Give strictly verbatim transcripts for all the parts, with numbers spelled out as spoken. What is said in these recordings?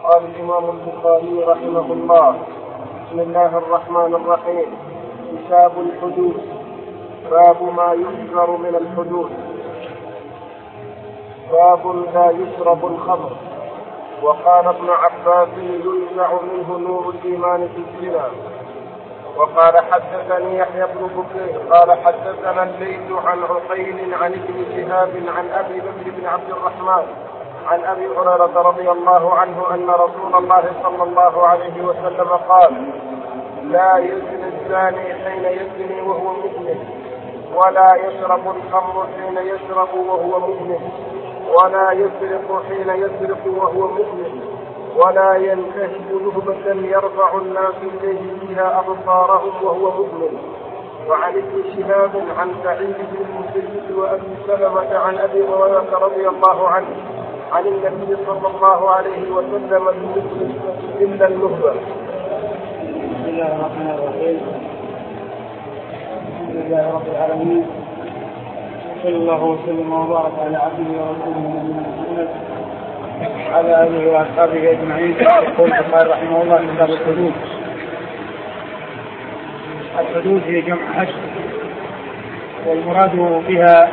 قال الإمام البخاري رحمه الله: بسم الله الرحمن الرحيم. كتاب الحدود. باب ما يحذر من الحدود. باب لا يشرب الخمر. وقال ابن عباس: ينزع منه نور الإيمان في الزنا. وقال حدثني يحيى بن بكير قال حدثنا الليث عن عقيل عن ابن شهاب عن أبي بكر بن عبد الرحمن عن أبي هريرة رضي الله عنه أن رسول الله صلى الله عليه وسلم قال: لا يزني الزاني حين يزني وهو مؤمن، ولا يشرب الخمر حين يشرب وهو مؤمن، ولا يسرق حين يسرق وهو مؤمن، ولا ينتهب نهبة يرفع الناس إليه فيها أبصارهم وهو مؤمن. وعن ابن شهاب عن سعيد بن المسيب وأبي سلمة عن أبي هريرة رضي الله عنه عن النبي صلى الله عليه وسلم بمثل إلا النهبة. بسم الله الرحمن الرحيم. الحمد لله رب العالمين، صلى الله وسلم وبارك على عبده ورسوله نبينا محمد وعلى آله وأصحابه أجمعين. يقول البخاري رحمه الله: كتاب الحدود. الحدود هي جمع حد، والمراد بها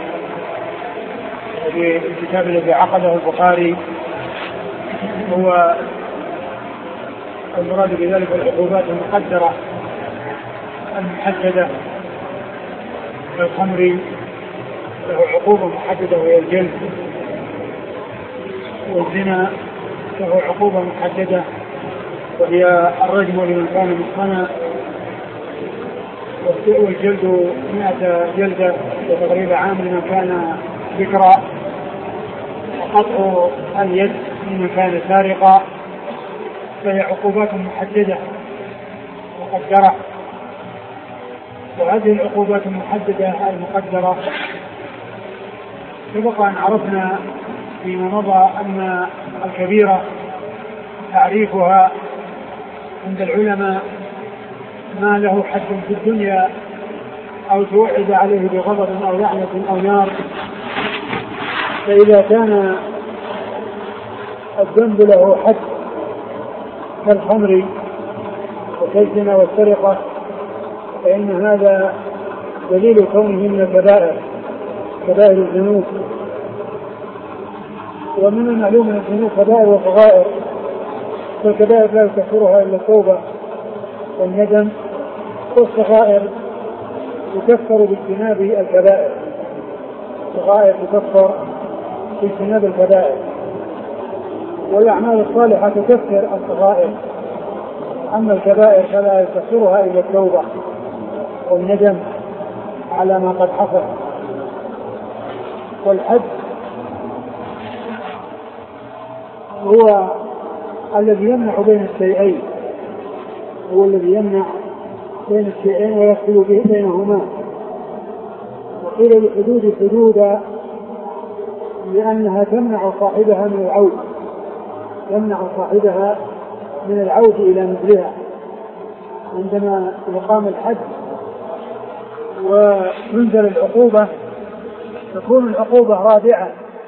في الكتاب الذي عقده البخاري هو المراد بذلك العقوبات المقدرة المحددة. الخمر له عقوبة محددة وهي الجلد، والزنا له عقوبة محددة وهي الرجم لمن كان محصنا، والجلد مئة جلدة وتغريب عام لمن كان ذكرى، وقطع اليد لمن كان سارقا. فهي عقوبات محددة مقدرة، وهذه العقوبات المحددة المقدرة سبق أن عرفنا فيما مضى أن الكبيرة تعريفها عند العلماء ما له حد في الدنيا أو توعد عليه بغضب أو لعنة أو نار. فإذا كان الذنب له حد كالخمر وكالزنا والسرقة فإن هذا دليل كونه من الكبائر، كبائر الذنوب. ومن المعلوم من الذنوب كبائر وصغائر، فالكبائر لا يكفرها إلا التوبة والندم، والصغائر تكفر باجتناب الكبائر. الصغائر تكفر باجتناب الكبائر، والأعمال الصالحة تكفر الصغائر. أما الكبائر فلا يكفرها إلا التوبة والندم على ما قد حصل. والحد هو الذي يمنع بين الشيئين، هو الذي يمنع بين الشيئين ويفصل به بينهما. وقيل للحدود حدودا لأنها تمنع صاحبها من العود، تمنع صاحبها من العود إلى مثلها. عندما يقام الحد وتنزل العقوبة تكون العقوبة رادعة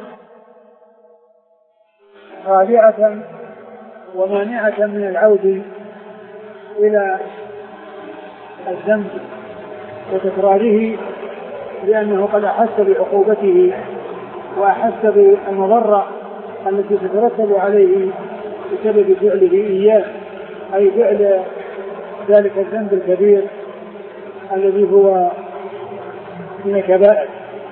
رادعة ومانعة من العود إلى الذنب وتكراره، لأنه قد أحس بعقوبته وأحس بالمضرة التي تترتب عليه بسبب فعله إياه، أي فعل ذلك الذنب الكبير الذي هو من الكبائر.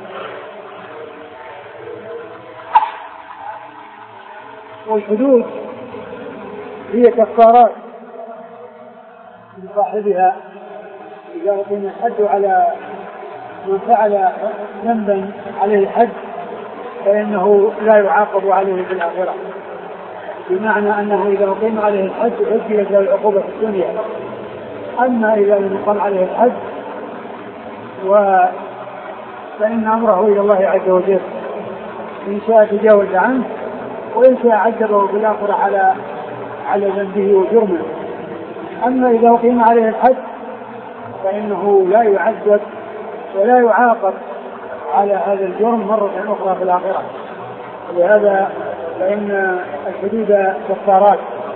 والحدود هي كفارات لصاحبها. إذا أقيم الحد على من فعل ذنبا عليه حد فإنه لا يعاقب عليه في الآخرة، بمعنى أنه إذا أقيم عليه الحد عجلت له العقوبة في الدنيا. أما إذا لم يقم عليه الحد فإن أمره إلى الله عز وجل، إن شاء تجاوز عنه وإن شاء عذبه في الآخرة على على ذنبه وجرمه. أما إذا أقيم عليه الحد فإنه لا يعذب ولا يعاقب على هذا الجرم مرة أخرى في الآخرة. ولهذا فإن الحدود كفارات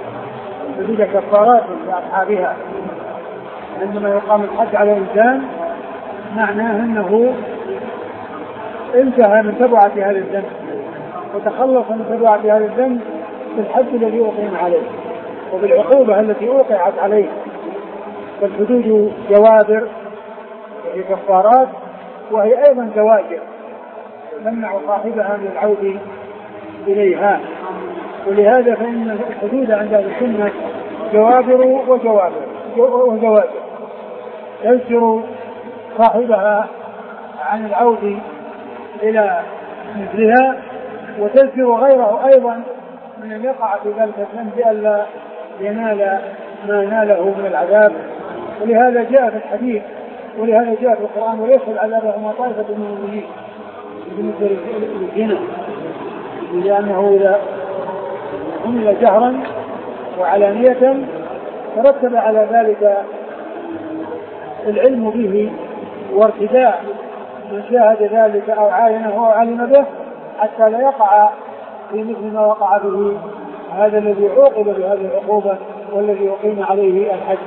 حدود كفارات لأصحابها. عندما يقام الحد على الإنسان معناه أنه انتهى من تبعة هذا الذنب وتخلص من تبعة هذا الذنب بالحد الذي أقيم عليه وبالعقوبة التي أوقعت عليه. فالحدود جوابر وهي كفارات وهي أيضا زواجر تمنع صاحبها من العود إليها. ولهذا فإن الحدود عند أهل السنة جوابر وجوابر وزواجر يزجر صاحبها عن العود إلى مثلها وتزجر غيره أيضا من أن يقع في ذلك الذنب بألا ينال ما ناله من العذاب. ولهذا جاء في الحديث ولهذا جاء في القرآن ويدخل عذابهما طائفة من المؤمنين بالنسبة للزنا لأنه إذا عمل جهرا وعلانية ترتب على ذلك العلم به وارتداء من شاهد ذلك أو عاينه أو علم به حتى لا يقع في مثل ما وقع به هذا الذي عوقب بهذه العقوبة والذي أقيم عليه الحد.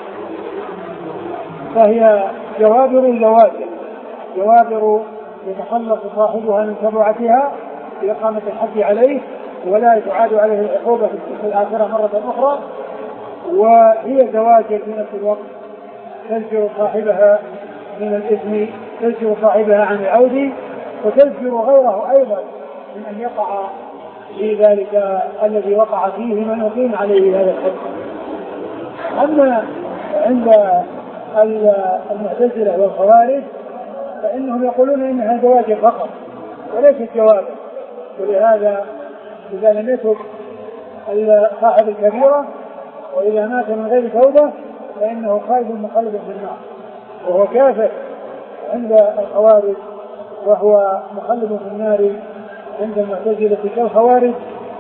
فهي جوابر زواجر جوابر يتخلص صاحبها من تبعتها بإقامة الحد عليه ولا تعاد عليه العقوبة في الآخرة مرة أخرى. وهي زواجر في نفس الوقت تزجر صاحبها من الإثم تزجر صاحبها عن العود وتزجر غيره أيضا من أن يقع في ذلك الذي وقع فيه من يقيم عليه هذا الحد. أما عند المعتزلة والخوارج فإنهم يقولون إنها زواجر فقط وليست جوابا. ولهذا إذا لم يتب صاحب الكبيرة وإذا مات من غير توبة فإنه خالد مخلد في النار وهو كافر عند الخوارج وهو مخلد في النار عند المعتزلة كالخوارج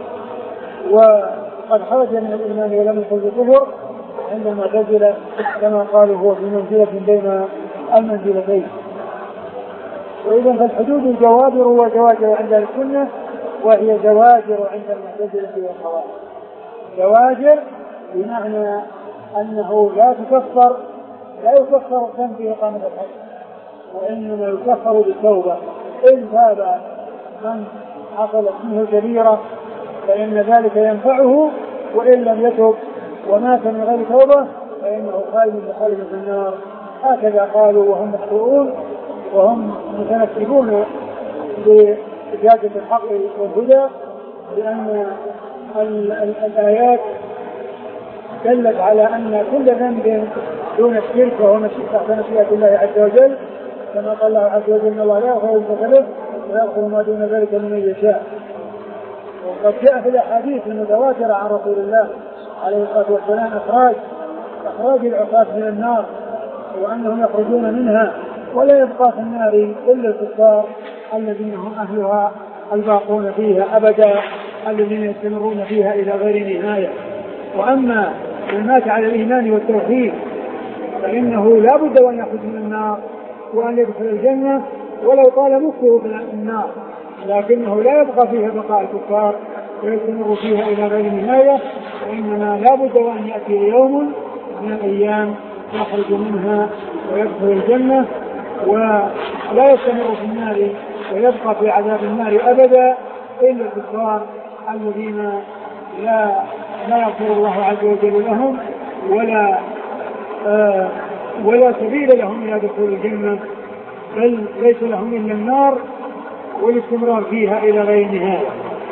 وقد خرج من الإيمان ولم يدخل بالكفر عند المعتزلة كما قالوا هو في منزلة بين المنزلتين. وإذا فالحدود جوابر وزواجر عند السنة وهي زواجر عند المعتزلة والخوارج. زواجر بمعنى أنه لا تكفر لا يكفر الذنب بإقامة الحد وإنما يكفر بالتوبة. إن تاب من حصلت منه كبيرة فإن ذلك ينفعه وإن لم يتب ومات من غير توبة فإنه خالد مخلد في النار. هكذا قالوا وهم مخطئون وهم متنكبون بإجازة الحق والهدى لأن الآيات دلت على أن كل ذنب دون الشرك وهو تحت مشيئة الله عز وجل كما قال الله عز وجل إن الله لا يغفر الذنوب ويغفر ما دون ذلك لمن يشاء. وقد جاء في الأحاديث المتواترة عن رسول الله عليه الصلاة والسلام إخراج إخراج العصاة من النار وأنهم يخرجون منها ولا يبقى في النار إلا الكفار الذين هم أهلها الباقون فيها أبدا الذين يستمرون فيها إلى غير نهاية. وأما من مات على الإيمان والتوحيد فإنه لا بد أن يخرج من النار وأن يدخل الجنة ولو طال مكثه في النار لكنه لا يبقى فيها بقاء الكفار ويستمر فيها إلى غير نهاية. وإنما لا بد أن يأتي يوم من الأيام يخرج منها ويدخل الجنة ولا يستمر في النار ويبقى في عذاب النار أبدا إلا الكفار الذين لا لا يغفر الله عز وجل لهم ولا آه ولا سبيل لهم إلى دخول الجنة بل ليس لهم إلا النار والاستمرار فيها إلى غير نهاية.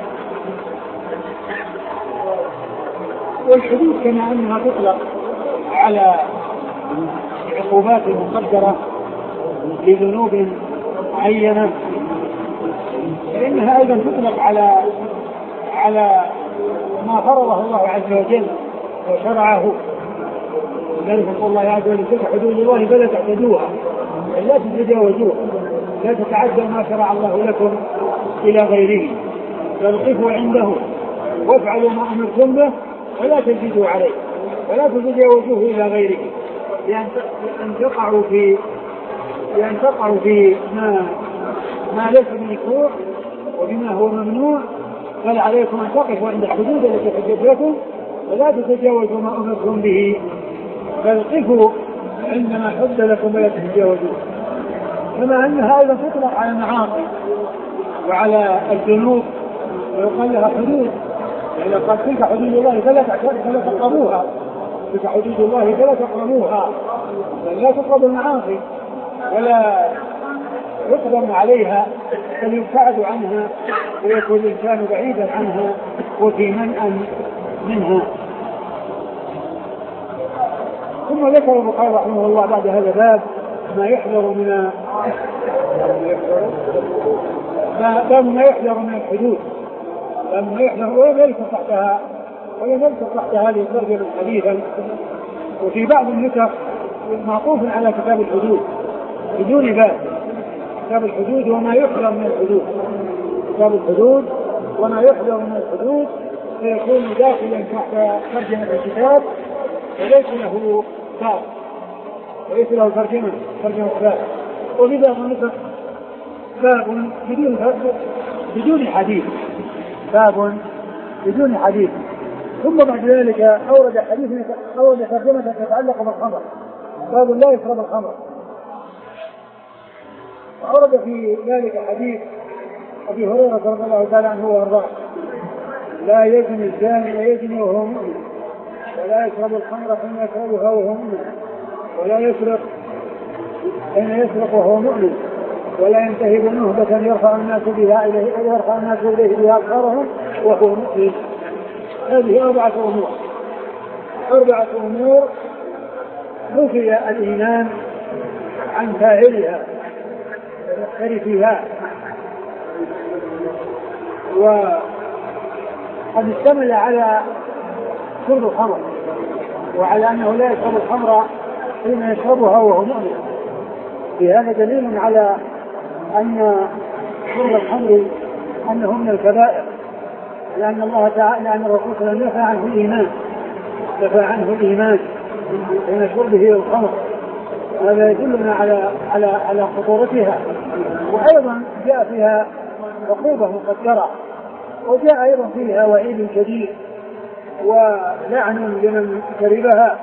والحدود كما أنها تطلق على عقوبات مقدرة لذنوب معينة فإنها أيضا تطلق على على ما فرضه الله عز وجل وشرعه. ذلك قول الله عز وجل تلك حدود الله فلا تعتدوها لا تتجاوزوها لا تتعدوا ما شرع الله لكم إلى غيره بل قفوا عنده وافعلوا ما أمرتم به ولا تزيدوا عليه ولا تتجاوزوه إلى غيره لأن تقعوا في لأن تقعوا في ما ما ليس بمكروه وبما هو ممنوع. بل عليكم أن تقفوا عند الحدود التي حددت لكم ولا تتجاوزوا ما أمرتم به، بل قفوا عندما حد لكم ولا تتجاوزوا. كما أنها أيضا تطلق على المعاصي وعلى الذنوب ويقال لها حدود، يعني قال تلك حدود الله فلا فلا تقربوها، تلك حدود الله فلا تقربوها، لا تقرب المعاصي ولا يقدم عليها، بل يبتعد عنها ويكون الإنسان بعيدا عنها وفي منأى منها. ثم ذكر البخاري رحمه الله بعد هذا الباب ما يحذر من باب ما يحذر من الحدود، باب ما يحذر ولا يذكر تحتها ولا يذكر تحت هذه الترجمة حديثا. وفي بعض النسخ معطوف على كتاب الحدود بدون باب، كتاب الحدود وما يحذر من الحدود، كتاب الحدود وما يحذر من الحدود فيكون داخلا تحت ترجمة الكتاب وليس له باب، وليس له ترجمة ترجمة باب. وفي بعض النسخ باب بدون بدون حديث، باب بدون حديث. ثم بعد ذلك أورد حديث أورد ترجمة تتعلق بالخمر، باب لا يشرب الخمر. وأورد في ذلك حديث أبي هريرة رضي الله تعالى عنه وأرضاه: لا يزني الزاني لا يزني وهو مؤمن، ولا يشرب الخمر حين يشربها وهو مؤمن، ولا يسرق حين يسرق وهو مؤمن، ولا ينتهب نهبة يرفع الناس بها إليه يرفع الناس إليه بها أبصارهم وهو مؤمن. هذه أربعة أمور، أربعة أمور نفي الإيمان عن فاعلها ومختلفها. وقد اشتمل على شرب الخمر وعلى أنه لا يشرب الخمر حين يشربها وهو مؤمن. في هذا دليل على أن شرب الخمر أنه من الكبائر، لأن الله تعالى لأن الرسول صلى الله عليه وسلم نفى عنه الإيمان نفى عنه الإيمان حين شربه الخمر. هذا يدلنا على على على خطورتها. وأيضا جاء فيها عقوبة مقدرة، وجاء أيضا فيها وعيد شديد ولعن لمن شربها،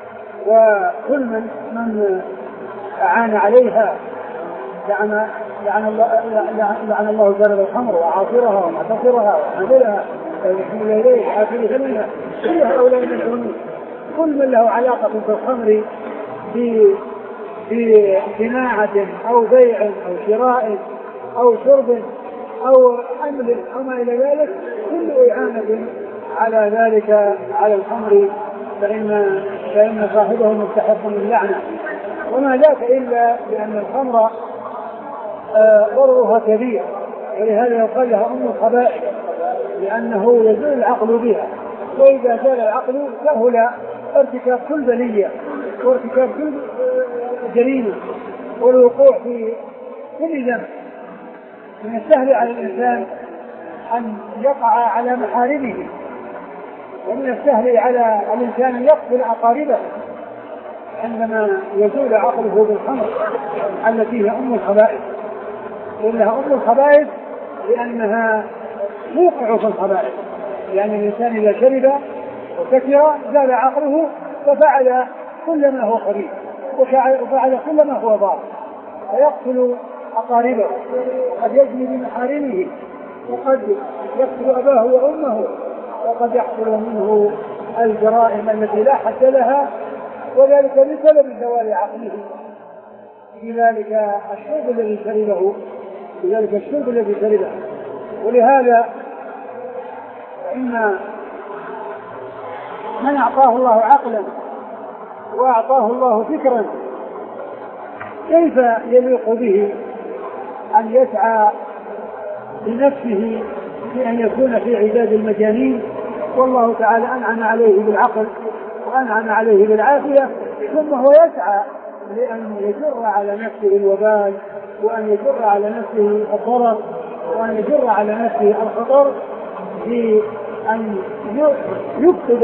وكل من من أعان عليها لعن لعن الله لعن الله شارب الخمر وعاصرها ومعتصرها وحاملها ويحمل إليه وآكل ثمنها. كل هؤلاء من الذنوب، كل من له علاقة بالخمر في في صناعة أو بيع أو شراء أو شرب أو حمل أو ما إلى ذلك، كل إعانة على ذلك على الخمر فإن فإن صاحبه مستحق للعنة. وما ذاك إلا لأن الخمر ضررها آه كبير، ولهذا يقال لها أم الخبائث، لأنه يزول العقل بها، وإذا زال العقل سهل ارتكاب كل بلية وارتكاب كل جريمة والوقوع في كل ذنب. من السهل على الإنسان أن يقع على محارمه، ومن السهل على الإنسان أن يقتل أقاربه عندما يزول عقله بالخمر التي هي أم الخبائث. إنها أم الخبائث لأنها توقع في الخبائث، لأن الإنسان إذا شرب وسكر زال عقله ففعل كل ما هو خبيث وفعل كل ما هو ضار، فيقتل أقاربه، وقد يجني بمحارمه، وقد يقتل أباه وأمه، وقد يحصل منه الجرائم التي لا حد لها، وذلك بسبب زوال عقله. لذلك الشرب الذي شربه لذلك الشرب الذي شربه ولهذا إن من أعطاه الله عقلا وأعطاه الله فكرا كيف يليق به أن يسعى بنفسه بأن يكون في عداد المجانين، والله تعالى أنعم عليه بالعقل وأنعم عليه بالعافية، ثم هو يسعى لأن يجر على نفسه الوبال وأن يجر على نفسه الضرر وأن يجر على نفسه الخطر في أن يفقد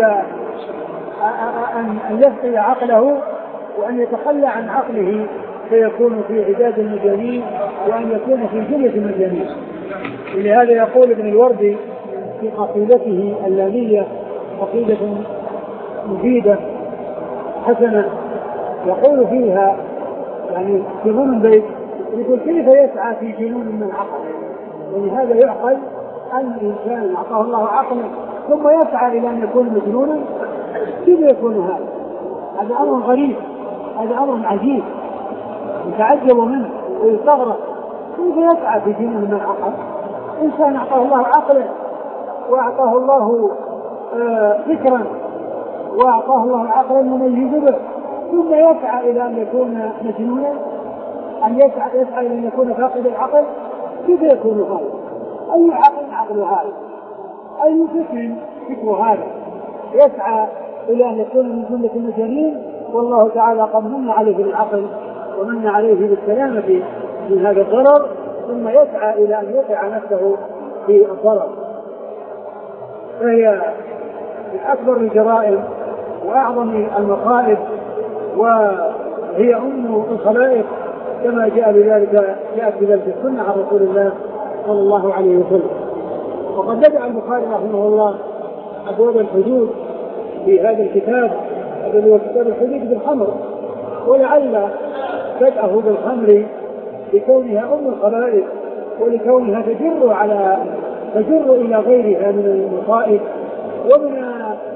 أن يفقد عقله وأن يتخلى عن عقله فيكون في عداد المجانين وأن يكون في جملة المجانين. ولهذا يقول ابن الوردي في قصيدته اللامية: عقيدة مفيدة حسنة يقول فيها يعني في ضمن بيت يقول كيف يسعى في جنون من عقل؟ يعني هذا يعقل أن الإنسان أعطاه الله عقلا ثم يسعى إلى أن يكون مجنونا؟ كيف يكون هذا؟ هذا أمر غريب، هذا أمر عجيب يتعجب منه ويستغرب. كيف يسعى في جنون من عقل؟ إنسان أعطاه الله عقلا وأعطاه الله آه فكرا وأعطاه الله عقلا يميز به، ثم يسعى إلى أن يكون مجنونا، أن يسعى, يسعى إلى أن يكون فاقد العقل. كيف يكون هذا؟ أي عقل عقل هذا؟ أي فكر فكر هذا؟ يسعى إلى أن يكون من جملة المجانين، والله تعالى قد من عليه بالعقل ومن عليه بالسلامة من هذا الضرر، ثم يسعى إلى أن يوقع نفسه في الضرر. فهي من أكبر الجرائم وأعظم المصائب، وهي أم الخلائق كما جاء بذلك جاءت بذلك السنة عن رسول الله صلى الله عليه وسلم. وقد بدأ البخاري رحمه الله أبواب الحدود في هذا الكتاب الذي هو كتاب الحدود بالخمر، ولعل بدأه بالخمر لكونها أم الخبائث ولكونها تجر على تجر إلى غيرها من المصائب ومن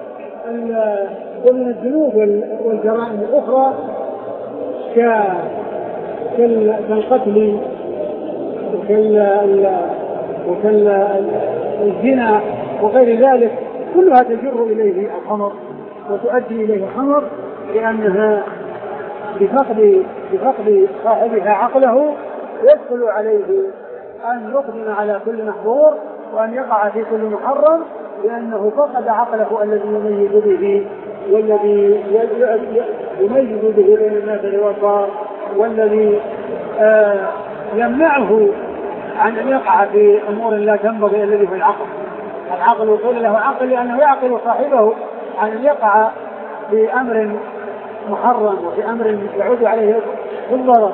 ومن الذنوب والجرائم الأخرى كالقتل وكالزنا وغير ذلك، كلها تجر إليه الخمر وتؤدي إليه الخمر، لأنها بفقد بفقد صاحبها عقله يدخل عليه أن يقدم على كل محظور وأن يقع في كل محرم، لأنه فقد عقله الذي يميز به والذي يميز به بين النافع والضار، والذي آه يمنعه عن أن يقع في أمور لا تنبغي الذي في العقل. العقل يقول له عقل لأنه يعقل صاحبه عن أن يقع في أمر محرم وفي أمر يعود عليه الضرر.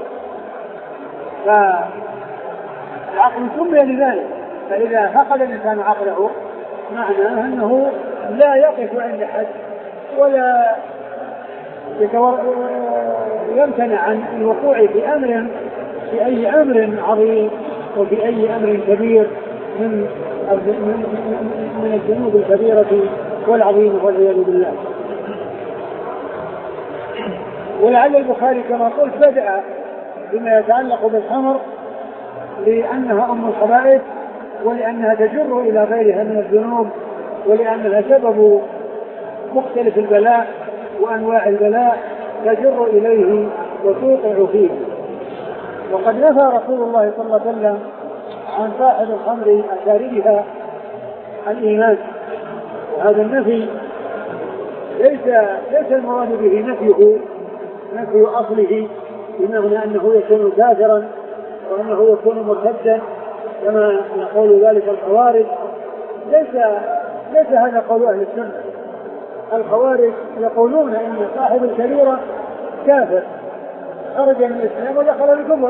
فالعقل سمي لذلك، فإذا فقد الإنسان عقله معناه أنه لا يقف عند حد ولا يمتنع عن الوقوع في أمر في أي أمر عظيم وفي أي أمر كبير من من الذنوب الكبيرة والعظيمة والعياذ بالله. ولعل البخاري كما قلت بدأ بما يتعلق بالخمر لأنها أم الخبائث، ولأنها تجر إلى غيرها من الذنوب، ولأنها سبب مختلف البلاء وأنواع البلاء تجر إليه وتوقع فيه. وقد نفى رسول الله صلى الله عليه وسلم عن صاحب الخمر شاربها الإيمان، وهذا النفي ليس ليس المراد به نفيه نفي أصله بمعنى أنه يكون كافرا وأنه يكون مرتدا كما يقول ذلك الخوارج. ليس ليس هذا قول أهل السنة. الخوارج يقولون إن صاحب الكبيرة كافر خرج من الإسلام ودخل الكفر،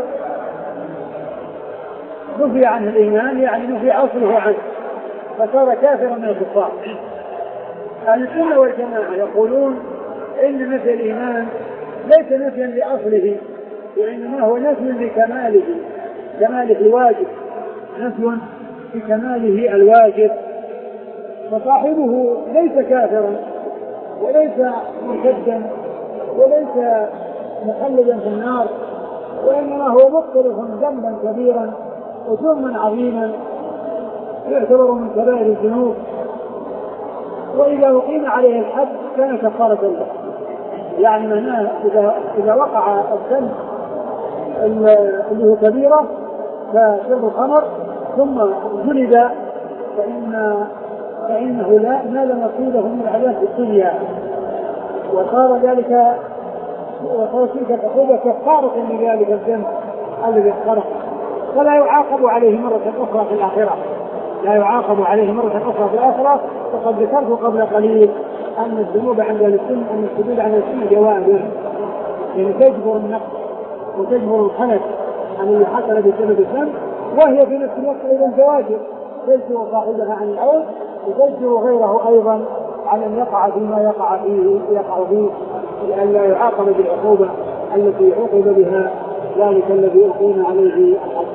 نفي عنه الإيمان يعني نفي أصله عنه فصار كافرا من الكفار. أهل السنة والجماعة يقولون إن نفي الإيمان ليس نفيا لأصله، وإنما هو نفي لكماله، كماله الواجب، نفي لكماله الواجب. فصاحبه ليس كافرا وليس مرتدا وليس مخلدا في النار، وإنما هو مقترف ذنبا كبيرا وجرما عظيما يعتبر من كبائر الذنوب، وإذا أقيم عليه الحد كان كفارة له. يعني معناه إذا إذا وقع الذنب اللي هو كبيرة كشرب الخمر ثم جلد فإن فإنه لا نال نصيبه من العذاب في الدنيا، وصار ذلك وصار تلك العقوبة كفارة لذلك الذنب الذي اقترفه، فلا يعاقب عليه مرة أخرى في الآخرة، لا يعاقب عليه مرة أخرى في الآخرة. وقد ذكرت قبل قليل أن الذنوب عند السنة أن السجود عند السنة جوائز، يعني تجبر النقص وتجبر الخلل الذي حصل بسبب الذنب، وهي في نفس الوقت أيضا زواجر تجبر صاحبها عن العود وتجبر غيره أيضا على أن يقع فيما يقع فيه يقع فيه لأن لا يعاقب بالعقوبة التي عوقب بها ذلك الذي أقيم عليه الحد.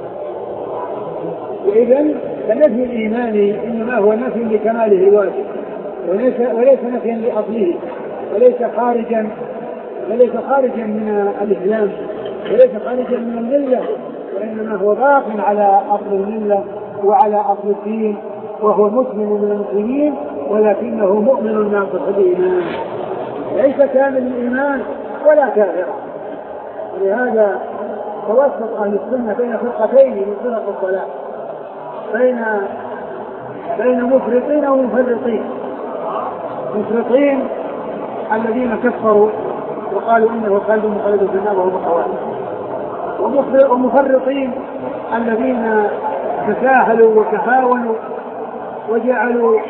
وإذن فنفي الإيمان إنما هو نفي لكماله الواجب وليس, وليس نفيا لأصله وليس خارجا وليس خارجا من الإسلام وليس خارجا من الملة وإنما هو باق على أصل الملة وعلى أصل الدين وهو مسلم من المسلمين ولكنه مؤمن ناقص الإيمان ليس كامل الإيمان ولا كافر. ولهذا توسط أهل السنة بين فرقتين من فرق الضلال بين بين مفرطين ومفرطين. مفرطين الذين كفروا وقالوا إنه خالد مخلد في النار وهو خوارج، ومفرطين الذين تساهلوا وتهاونوا وجعلوا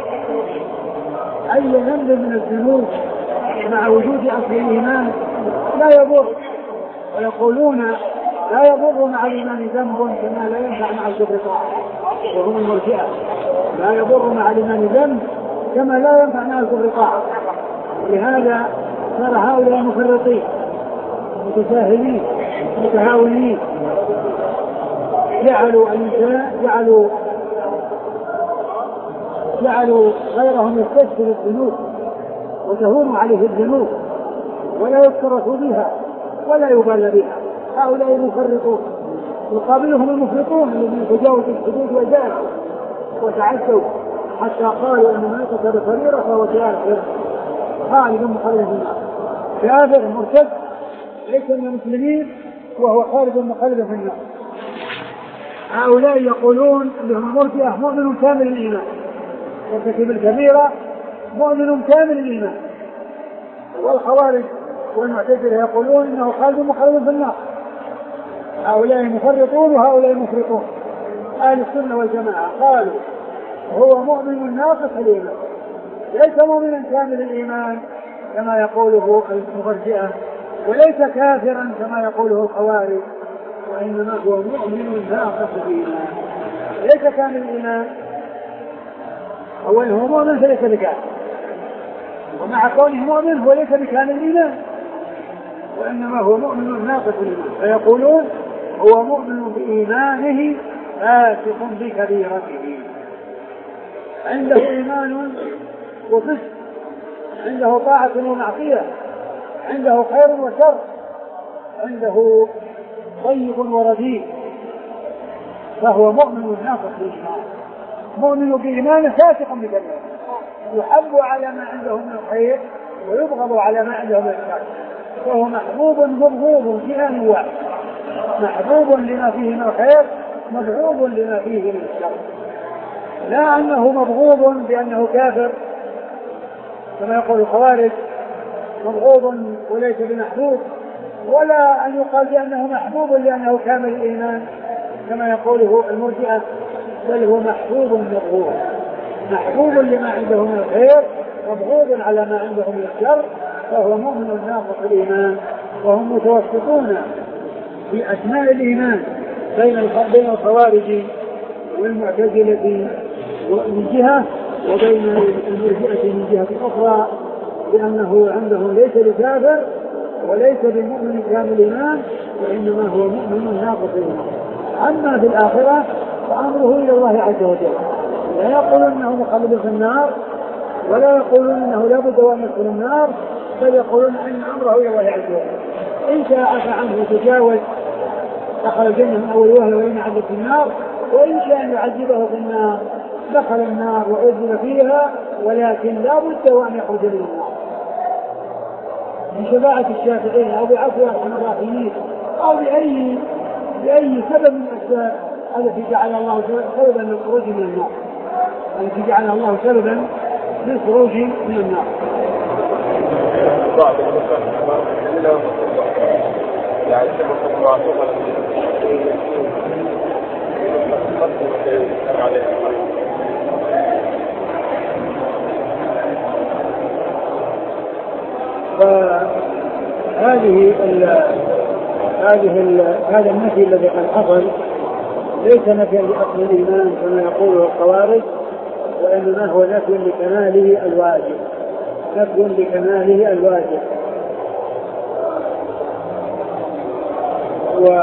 أي ذنب من الذنوب مع وجود أصل الإيمان لا يضر، ويقولون لا يضر مع الإيمان ذنب كما لا ينفع مع الكفر طاعة، وهم المرجئة. لا يضر مع الإيمان ذنب كما لا ينفع مع الكفر طاعة. لهذا صار هؤلاء مفرطين متساهلين متهاونين، جعلوا الإنسان جعلوا جعلوا غيرهم يستشكل الذنوب وتهون عليه الذنوب ولا يكترث بها ولا يبال بها. هؤلاء المفرطون يقابلهم المفرطون الذين تجاوزوا الحدود وزادوا وتعدوا حتى قالوا ان من قتل صغيرة فهو كافر خالد مخلد في النار. كافر مرتد ليس من المسلمين وهو خالد مخلد في النار. هؤلاء يقولون انهم مرجئة مؤمن كامل الايمان، وارتكب الكبيرة مؤمن كامل الايمان. والخوارج والمعتزلة يقولون انه خالد مخلد في النار. هؤلاء مفرطون وهؤلاء مفرطون. اهل السنة والجماعة قالوا هو مؤمن ناقص الايمان ليس مؤمنا كامل الايمان كما يقوله المرجئة، وليس كافرا كما يقوله الخوارج، وانما هو مؤمن ناقص الايمان ليس كامل الايمان. أولا هو مؤمن فليس بكامل، ومع كونه مؤمن هو ليس بكامل الإيمان وإنما هو مؤمن ناقص الإيمان. فيقولون هو مؤمن بإيمانه فاسق بكبيرته، عنده إيمان وفسق، عنده طاعة ومعصية، عنده خير وشر، عنده طيب ورديء، فهو مؤمن ناقص الإيمان. مؤمن بإيمانه فاسق بكبيرته، يحب على ما عنده من الخير ويبغض على ما عنده من الشر، فهو محبوب مبغوض في آن واحد، محبوب لما فيه من الخير مبغوض لما فيه من الشر. لا أنه مبغوض بأنه كافر كما يقول الخوارج مبغوض وليس بمحبوب، ولا أن يقال بأنه محبوب لأنه كامل الإيمان كما يقوله المرجئة، بل هو محبوب مبغوض، محبوب لما عنده من الخير مبغوض على ما عنده من الشر، فهو مؤمن ناقص الإيمان. وهم متوسطون في أسماء الإيمان بين بين الخوارج والمعتزلة من جهة وبين المرجئة من جهة أخرى، لأنه عندهم ليس بكافر وليس بمؤمن كامل الإيمان وإنما هو مؤمن ناقص الإيمان. أما في الآخرة فأمره إلى الله عز وجل، لا يقولون أنه مخلد في النار ولا يقولون أنه لا بد أن يدخل النار، بل يقولون أن أمره إلى الله عز وجل. إن شاء عفى عنه تجاوز دخل الجنة من أول وهلة وإن عذب في النار، وإن شاء أن يعذبه في النار دخل النار وعذب فيها، ولكن لا بد وأن يخرج من النار بشفاعة الشافعين أو بعفو أرحم الراحمين أو بأي بأي سبب من الأسباب التي جعل الله سببا للخروج من النار، التي جعل الله سببا للخروج من النار. فهذه ال هذه ال هذا النفي الذي قد حصل ليس نفيا لأصل الإيمان كما يقوله الخوارج، وإنما هو نفي لكماله الواجب، نفي لكماله الواجب. و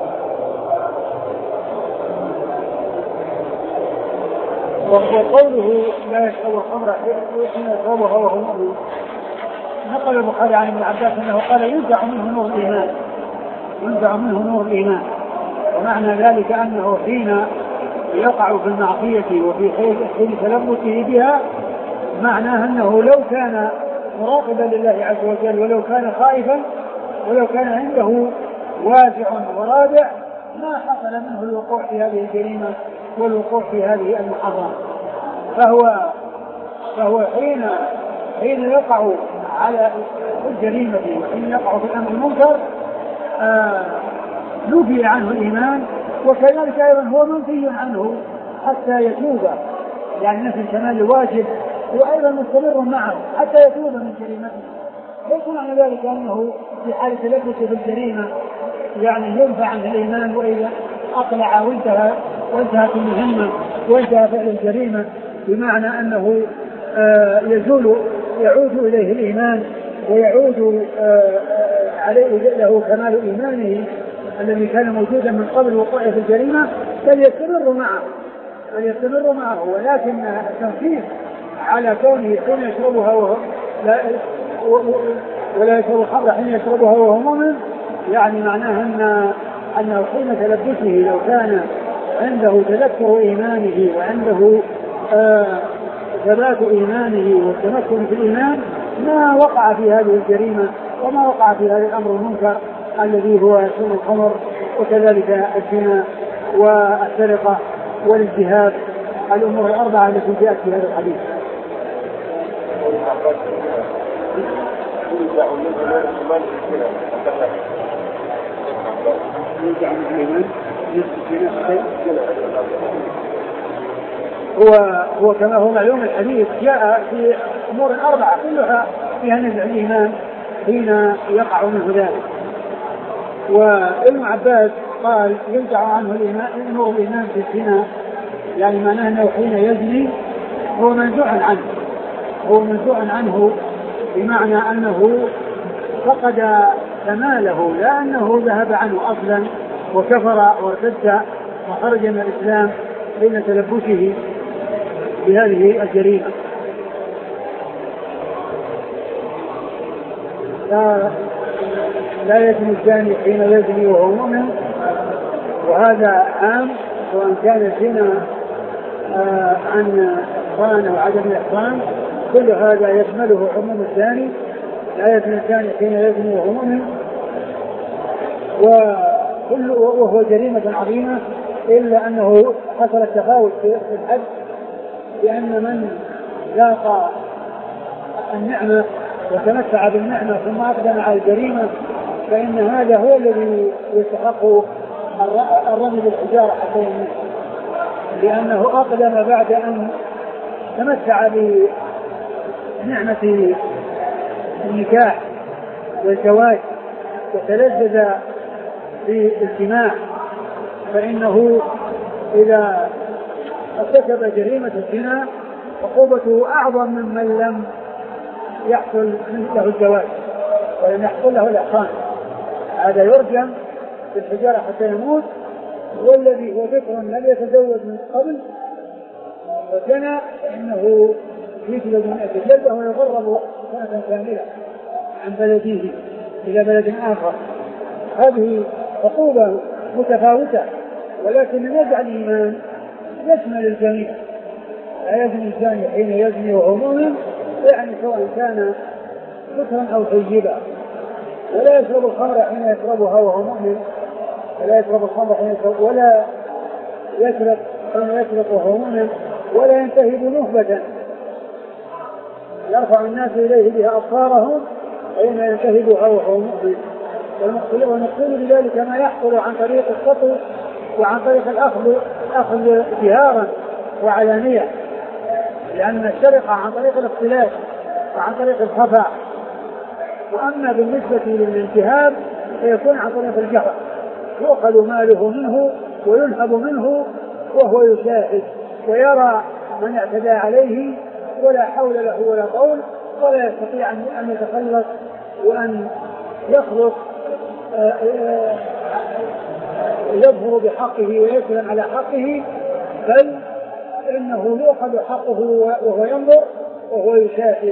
وقوله لا يشرب الخمر حين يشربها وهو مؤمن، نقل البخاري عن ابن عباس انه قال ينزع منه نور الايمان، ينزع منه نور الايمان، ومعنى ذلك انه حين يقع في المعصيه وفي حين تلبسه بها معناه انه لو كان مراقبا لله عز وجل ولو كان خائفا ولو كان عنده واسع ورادع ما حصل منه الوقوع في هذه الجريمه والوقوع في هذه المحرمة. فهو فهو حين حين يقع على الجريمة وحين يقع في الأمر المنكر آه نفي عنه الإيمان، وكذلك أيضا هو منفي عنه حتى يتوب، يعني نفي الكمال الواجب وأيضا مستمر معه حتى يتوب من جريمته. ليس معنى ذلك أنه في حال تلبسه بالجريمة يعني ينفع عنه الإيمان وإذا أقلع وانتهى وانتهت المهمة وانتهى فعل الجريمة، بمعنى أنه آه يزول يعود إليه الإيمان ويعود آه عليه له كمال إيمانه الذي كان موجودا من قبل وقوعه في الجريمة، بل يستمر معه بل يستمر معه ولكن التنفيذ على كونه حين يشربها وهو لا ولا يشرب الخمر حين يشربها وهو مؤمن، يعني معناه أن أنه حين تلبسه لو كان عنده تذكر إيمانه وعنده ثبات آه إيمانه والتمكن في الإيمان ما وقع في هذه الجريمة وما وقع في هذا الأمر المنكر الذي هو شرب الخمر وكذلك الزنا والسرقة والانتهاب، الأمور الأربعة التي جاءت في هذا الحديث. هو هو كما هو معلوم الحديث جاء في أمور أربعة كلها فيها نزع الإيمان حين يقع منه ذلك. وابن عباس قال ينزع عنه الإيمان نور الإيمان في الزنا، يعني معناه أنه حين يزني هو منزوع عنه هو منزوع عنه بمعنى أنه فقد كماله، لا أنه ذهب عنه أصلا وكفر وارتد وخرج من الإسلام حين تلبسه بهذه الجريمة. لا, لا يزني الزاني حين يزني وهو مؤمن، وهذا عام سواء كان الزنا آه عن إحصان أو عدم الإحصان، كل هذا يشمله عموم الزاني. لا يزني الزاني حين يزني وهو مؤمن، وكل وهو جريمة عظيمة، إلا أنه حصل التفاوت في الحد، لأن من ذاق النعمة وتمتع بالنعمة ثم أقدم على الجريمة فإن هذا هو الذي يستحق الرمي بالحجارة حتى يموت، لأنه أقدم بعد أن تمتع بنعمة النكاح والزواج وتلذذ بالاجتماع، فإنه إذا ارتكب جريمة الزنا عقوبته أعظم ممن لم يحصل له الزواج ولم يحصل له الإحصان. هذا يرجم بالحجارة حتى يموت، والذي هو ذكر لم يتزوج من قبل وزنا إنه يجلد من أجل جلده ويغرب سنة كاملة عن بلده إلى بلد آخر. هذه عقوبة متفاوتة، ولكن نزع الإيمان يشمل الجميع. لا يزني الزاني حين يزني وهو مؤمن، يعني سواء كان ذكرا أو ثيبا. ولا يشرب الخمر حين يشربها وهو مؤمن، ولا يشرب الخمر حين يشرب ولا يشرب حين يشرب وهو مؤمن، ولا ينتهب نهبة يرفع الناس إليه بها أبصارهم حين ينتهبها وهو مؤمن. ونقول بذلك ما يحصل عن طريق السطو وعن طريق الأخذ الأخذ جهارا وعلانية، لأن السرقة عن طريق الاختلاف وعن طريق الخفاء، وأما بالنسبة للانتهاب فيكون عن طريق الجهر، يؤخذ ماله منه وينهب منه وهو يشاهد ويرى من اعتدى عليه ولا حول له ولا قول، ولا يستطيع أن يتخلص وأن يخلص يظهر بحقه ويسلم على حقه، بل إنه يؤخذ حقه وهو ينظر وهو يشاهد.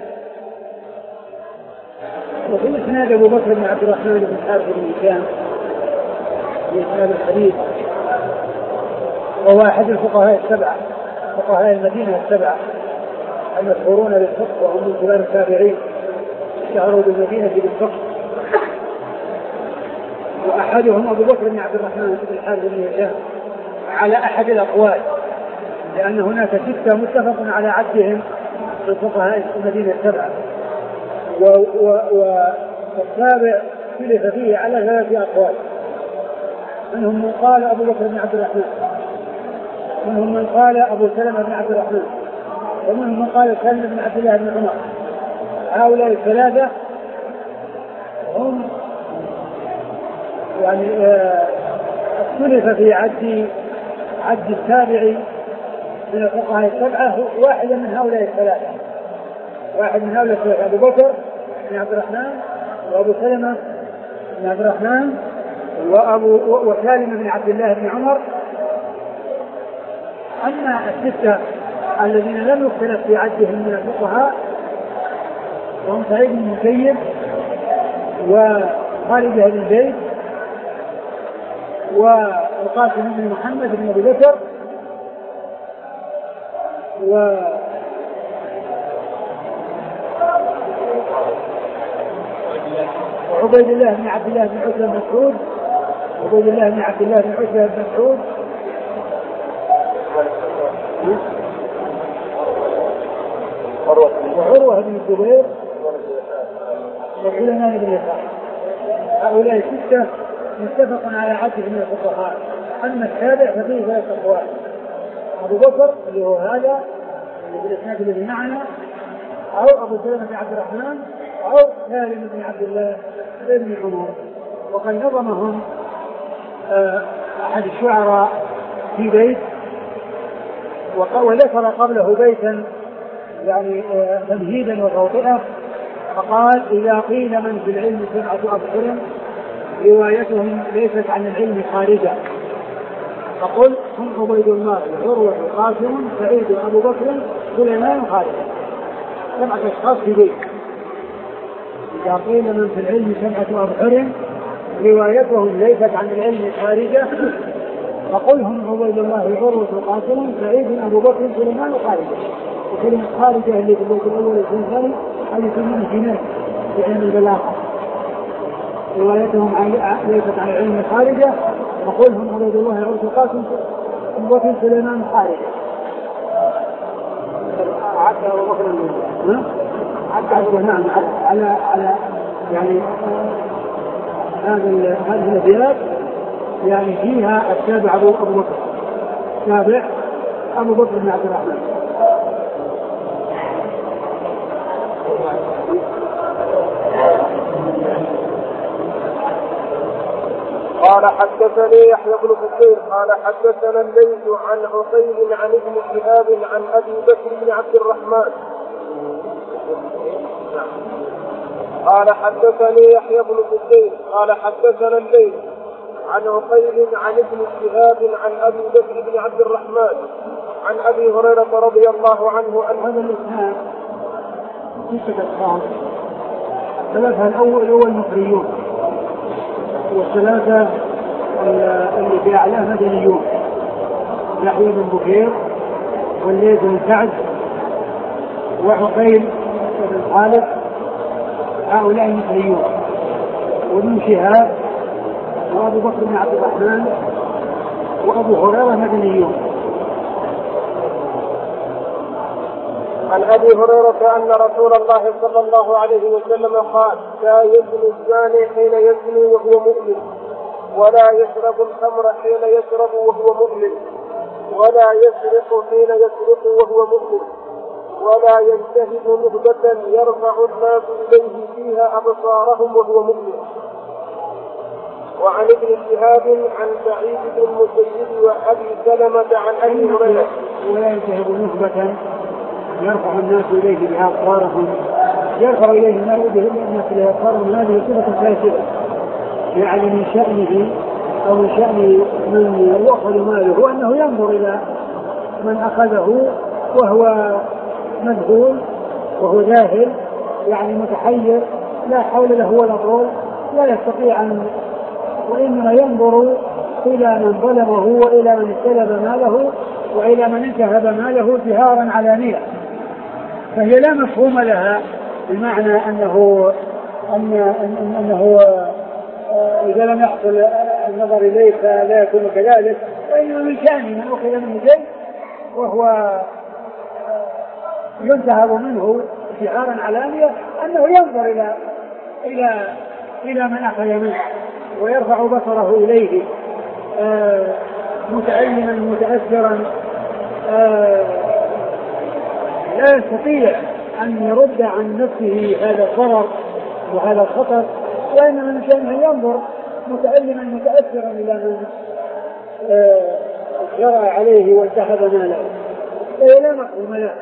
وفي إسناد أبو بكر بن عبد الرحمن بن حارث بن هشام في إسناد الحديث، وهو أحد الفقهاء السبعة فقهاء المدينة السبعة المشهورون بالفقه، وهم من كبار التابعين اشتهروا بالمدينة بالفقه. وأحدهم أبو بكر بن عبد الرحمن بن الحارث بن هشام على أحد الأقوال، لأن هناك ستة متفق على عدهم من فقهاء المدينة السبعة، والسابع اختلف فيه على ثلاثة أقوال. منهم من قال أبو بكر بن عبد الرحمن، منهم من قال أبو سلمة بن عبد الرحمن، ومنهم من قال سالم بن عبد الله بن عمر. هؤلاء الثلاثة هم يعني اختلف في عد عد التابع من الفقهاء السبعة، واحدا من هؤلاء الثلاثة، واحد من هؤلاء الثلاثة أبو بكر بن عبد الرحمن وأبو سلمة بن عبد الرحمن وأبو وسالم بن عبد الله بن عمر. أما الستة الذين لم يختلف في عدهم من الفقهاء وهم سعيد بن المسيب وخالد بن زيد والقاسم بن محمد بن أبي بكر و وعبيد الله بن عبد الله بن عتبة بن مسعود عبيد الله بن عبد الله بن عتبة بن مسعود وعروة بن الزبير وسليمان بن يسار. هؤلاء الستة متفق على عدد من الفقهاء. أما السابع ففيه ثلاث أقوال: أبو بكر اللي هو هذا اللي بالإسناد الذي معنا، أو أبو سلمة بن عبد الرحمن، أو سالم بن عبد الله بن عمر. وقد نظمهم أحد الشعراء في بيت وذكر قبله بيتا يعني تمهيدا وتوطئة، فقال: إذا قيل من في العلم سبعة أبحر روايتهم ليست عن العلم خارجة، فقل هم عبيد الله عروة قاسم سعيد أبو بكر سليمان خارجة. سبعة أشخاص في بيت. إذا قيل من في العلم سبعة أبحر روايتهم ليست عن العلم خارجة، فقل هم عبيد الله عروة قاسم سعيد أبو بكر سليمان خارجة. وكلمة خارجة اللي في البيت الأول والثاني هذه كلمة جناية في علم البلاغة. روايتهم ليست عن العلم خارجة، فقل هم عبيد الله عروة قاسم أبو بكر سليمان خارجة. عدى أبو بكر المنزل عدى نعم على على يعني هذه هذه الأبيات يعني فيها التابع أبو أبو بكر تابع أبو بكر بن عبد الرحمن. قال: حدثني يحيى بن كثير قال حدثنا الليث عن عقيل عن ابن شهاب عن ابي بكر بن عبد الرحمن قال حدثني يحيى بن كثير قال حدثنا الليث عن عقيل عن ابن شهاب عن ابي بكر بن عبد الرحمن عن ابي هريرة رضي الله عنه ان هذا الاسناد ستة اشخاص، الثلاثة الاول الاول مصريون، والثلاثة اللي بأعلاه مدنيون: يحيى بن بكير والليث بن سعد وعقيل بن خالد، هؤلاء مصريون. وابن شهاب وأبو بكر بن عبد الرحمن وأبو هريرة مدنيون. عن أبي هريرة أن رسول الله صلى الله عليه وسلم قال: لا يزني الزاني حين يزني وهو مؤمن، ولا يشرب الخمر حين يشرب وهو مؤمن، ولا يسرق حين يسرق وهو مؤمن، ولا ينتهب نهبة يرفع الناس إليه فيها أبصارهم وهو مؤمن. وعن ابن شهاب عن سعيد بن المسيب وأبي سلمة عن أبي هريرة ولا ينتهب نهبة يرفع الناس إليه بها أبصارهم، يرفع إليه الناس بها أبصارهم. هذه صفة فاسدة، يعني من شأنه أو من شأن من يأخذ ماله وأنه ينظر إلى من أخذه وهو مذهول وهو جاهل، يعني متحير لا حول له ولا قوة، لا يستطيع أن، وإنما ينظر إلى من ظلمه وإلى من استلب ماله وإلى من انتهب ماله جهارا علانية. فهي لا مفهوم لها بمعنى أنه أن أنه إذا لم يحصل النظر إليه فلا يكون كذلك، وإنما من شأنه من أخذ منه شيء وهو ينتهب منه جهارا علانية أنه ينظر إلى إلى إلى من أخذ منه ويرفع بصره إليه آه متألما متأثرا، آه لا يستطيع أن يرد عن نفسه هذا الضرر وهذا الخطر، وإنما من شأنه ينظر متألما متأثرا إلى من آه جرى عليه وانتهب ماله. فهي لا مفهوم له.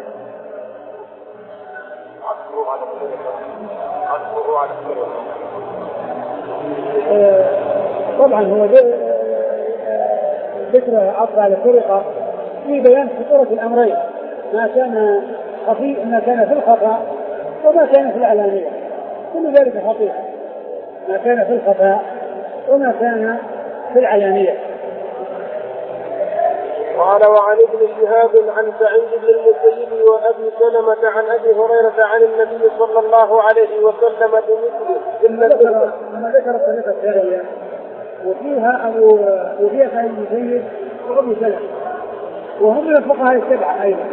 آه طبعا هو ذكر عطف على السرقة في بيان خطورة الأمرين، ما كان خفي ما كان في الخفاء وما كان في العلانية، كل ذلك خطير، ما كان في الخفاء وما كان في العلانية. قال وعن ابن شهاب عن سعيد بن المسيب وابي سلمة عن ابي هريرة عن النبي صلى الله عليه وسلم بمثله إلا لما ذكر الطريقة الثانية وفيها أبو وفيها سعيد بن المسيب وابو سلمة وهم من الفقهاء السبعة أيضا،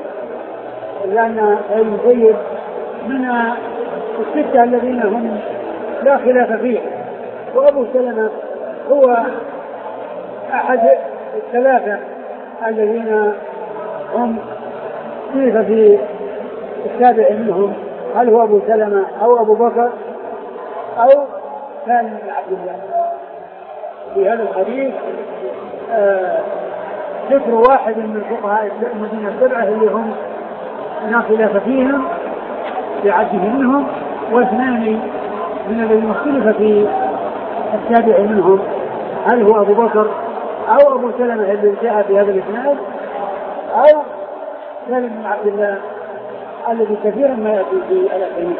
لأن سعيد بن المسيب من الستة الذين هم لا خلاف فيه، وأبو سلمة هو أحد الثلاثة الذين هم كيف في السابع منهم، هل هو أبو سلمة أو أبو بكر أو سالم بن عبد الله. في هذا الحديث آه ذكر واحد من فقهاء المدينة السبعة اللي هم لا خلاف فيهم بعده منهم، واثنان من الذين اختلف في السابع منهم هل هو أبو بكر أو أبو سلمة الذي جاء في هذا الإسناد أو سالم بن عبد الله الذي كثيرا ما يأتي في الأحاديث.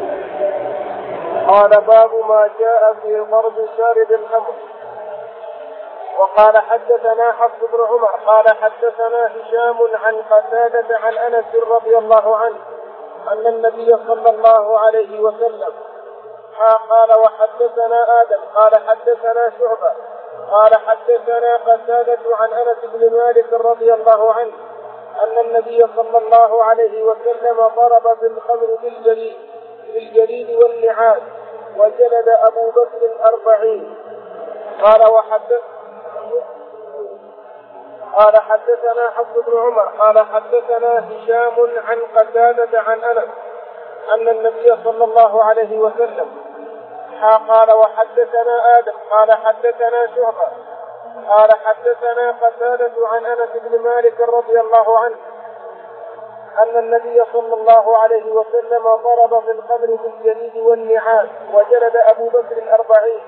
قال باب ما جاء في ضرب شارب الخمر. وقال حدثنا حفص بن عمر قال حدثنا هشام عن قتادة عن أنس رضي الله عنه أن النبي صلى الله عليه وسلم قال وحدثنا آدم قال حدثنا شعبة قال حدثنا قتادة عن أنس بن مالك رضي الله عنه أن النبي صلى الله عليه وسلم ضرب بالخمر بالجليد بالجليد والنعال وجلد أبو بكر أربعين. قال وحدث قال حدثنا حفص بن عمر قال حدثنا هشام عن قتادة عن أنس أن النبي صلى الله عليه وسلم قال وحدثنا آدم قال حدثنا شعبة قال حدثنا قتادة عن أنس بن مالك رضي الله عنه أن النبي صلى الله عليه وسلم ضرب في الخمر بالجليد والنعال وجلد أبو بكر أربعين.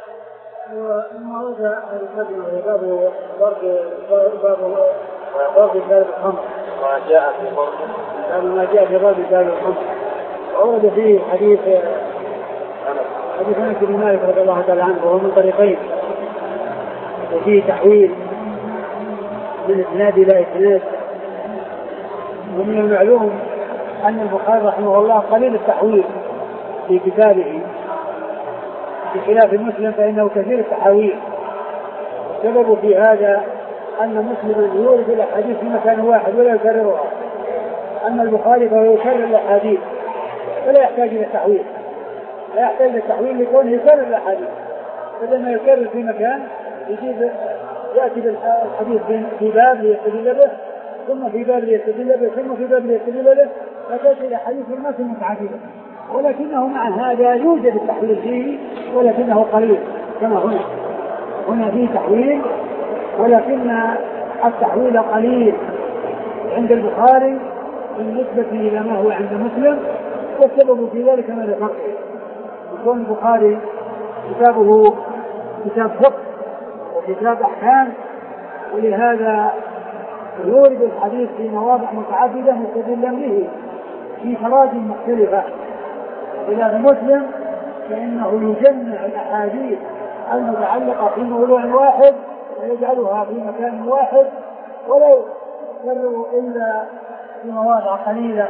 وهذا النبي باب ضرب باب ضرب باب الخمر ما جاء في ضرب ما جاء في ضرب باب الخمر. ورد فيه حديث حديث أنس بن مالك رضي الله تعالى عنه وهو من طريقين، وفيه تحويل من إسناد إلى إسناد. ومن المعلوم أن البخاري رحمه الله قليل التحويل في كتابه بخلاف مسلم فإنه كثير التحويل. السبب في هذا أن مسلما يورد الأحاديث في مكان واحد ولا يكررها، أما البخاري فهو يكرر الأحاديث فلا يحتاج إلى التحويل، لا يحتاج إلى التحويل لكونه يكرر الأحاديث، فلما يكرر في مكان يجيب يأتي بالحديث في باب ليستدل به ثم في باب ليستدل به ثم في باب ليستدل به فتأتي إلى حديث الناس متعددة، ولكنه مع هذا يوجد التحويل فيه ولكنه قليل كما هنا هنا فيه تحويل ولكن التحويل قليل عند البخاري بالنسبة إلى ما هو عند مسلم، والسبب في ذلك ما ذكرته، يكون البخاري كتابه كتاب فقه وكتاب أحكام، ولهذا يورد الحديث في مواضع متعددة مستدلا به في تراجم مختلفة. خلاف مسلم فإنه يجمع الأحاديث المتعلقة في موضوع واحد ويجعلها في مكان واحد، ولا يكرر إلا في مواضع قليلة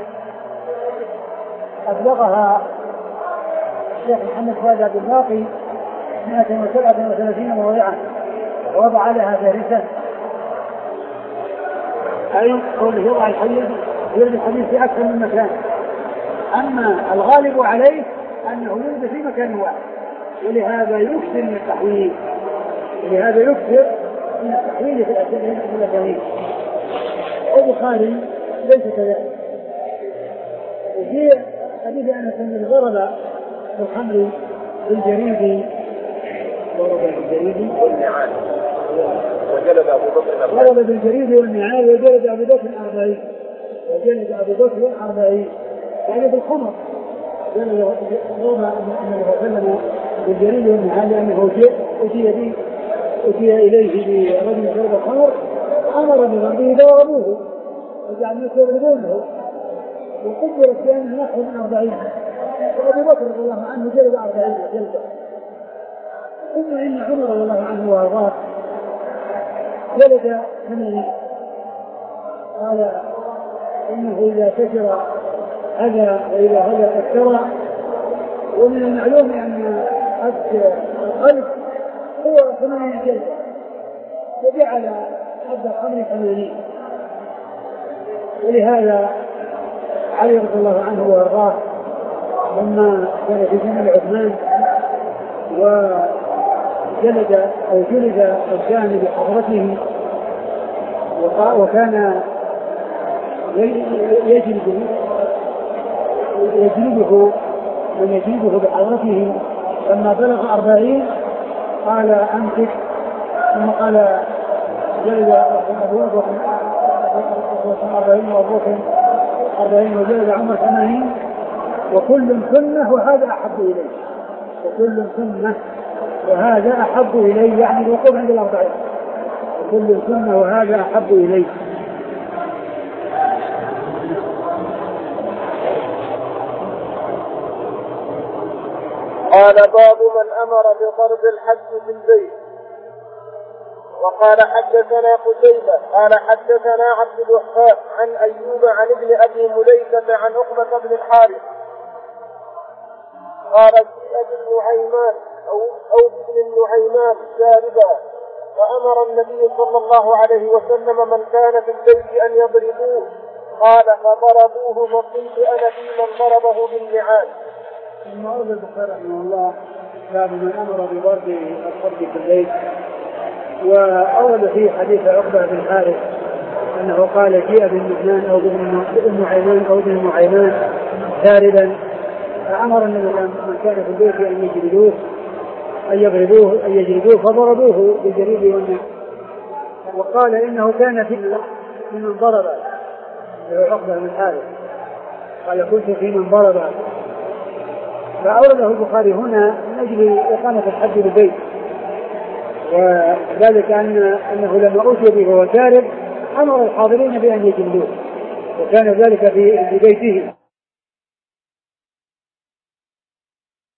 أبلغها الشيخ محمد فؤاد عبد الباقي مئة وسبعة وثلاثين موضعا، ووضع لها فهرسة، أي قوله يضع الحديث يرد الحديث في أكثر من مكان. أما الغالب عليه أنه يرد في مكان واحد، ولهذا يكثر من التحويل ولهذا يكثر من التحويل في الأسانيد. البخاري ليس كذلك. وفي حديث أنس بن ضرب في الخمر بالجريد ضرب بالجريد والنعال وجلد أبو بكر ضرب بالجريد والنعال وجلد أبو بكر أربعين وجلد أبو بكر أربعين يعني بالخمر. جلد ضرب النبي صلى الله عليه وسلم بالجريد والنعال لأنه أتي به أتي إليه برجل شرب الخمر، أمر بضربه فضربوه وجعلوا يضربونه، وقدرت بأنه نحو من أربعين، وأبو بكر رضي الله عنه جلد أربعين جلده. ثم إن عمر رضي الله عنه وأرضاه جلد ثمانين، قال إنه إذا كسر هذا وإذا هذا اكثر. ومن المعلوم أن القلب هو ثمانين جلدة، وجعل حد الخمر ثمانين. ولهذا علي رضي الله عنه وارضاه لما كان في زمن عثمان وجلد او جلد الجاني بحضرته، وكان يجلده يجلده من يجلده بحضرته، لما بلغ أربعين قال أمسك، ثم قال جلد أبو بكر أربعين وأبو بكر أربعين وجلد عمر ثمانين، وكل سنة وهذا أحب إليه، وكل سنة وهذا أحب إليه، يعني الوقوف عند الأربعين، وكل سنة وهذا أحب إليه. قال باب من أمر بضرب الحد في البيت. وقال حدثنا قتيبة قال حدثنا عبد الوهاب عن أيوب عن ابن أبي مليكة عن عقبة بن الحارث قال جيء بالنعيمان أو أو ابن النعيمان شاربا، فأمر النبي صلى الله عليه وسلم من كان في البيت أن يضربوه، قال فضربوه، فقلت أنا في من ضربه بالنعال. ثم أورد البخاري رحمه الله باب من أمر بضرب الحد في البيت، وأورد فيه حديث عقبة بن الحارث أنه قال جيء بالنعيمان أو بالنعيمان أو بالنعيمان شاربا، فأمر من كان في البيت أن يجلدوه أن يضربوه أن يجلدوه فضربوه بالجريد والنعال. وقال إنه كان في من ضرب عقبة بن الحارث، قال كنت في من ضرب. فأورده البخاري هنا من أجل إقامة الحد بالبيت، وذلك أن أنه لما أتي به وهو شارب أمر الحاضرين بأن يجلدوه، وكان ذلك في بيته.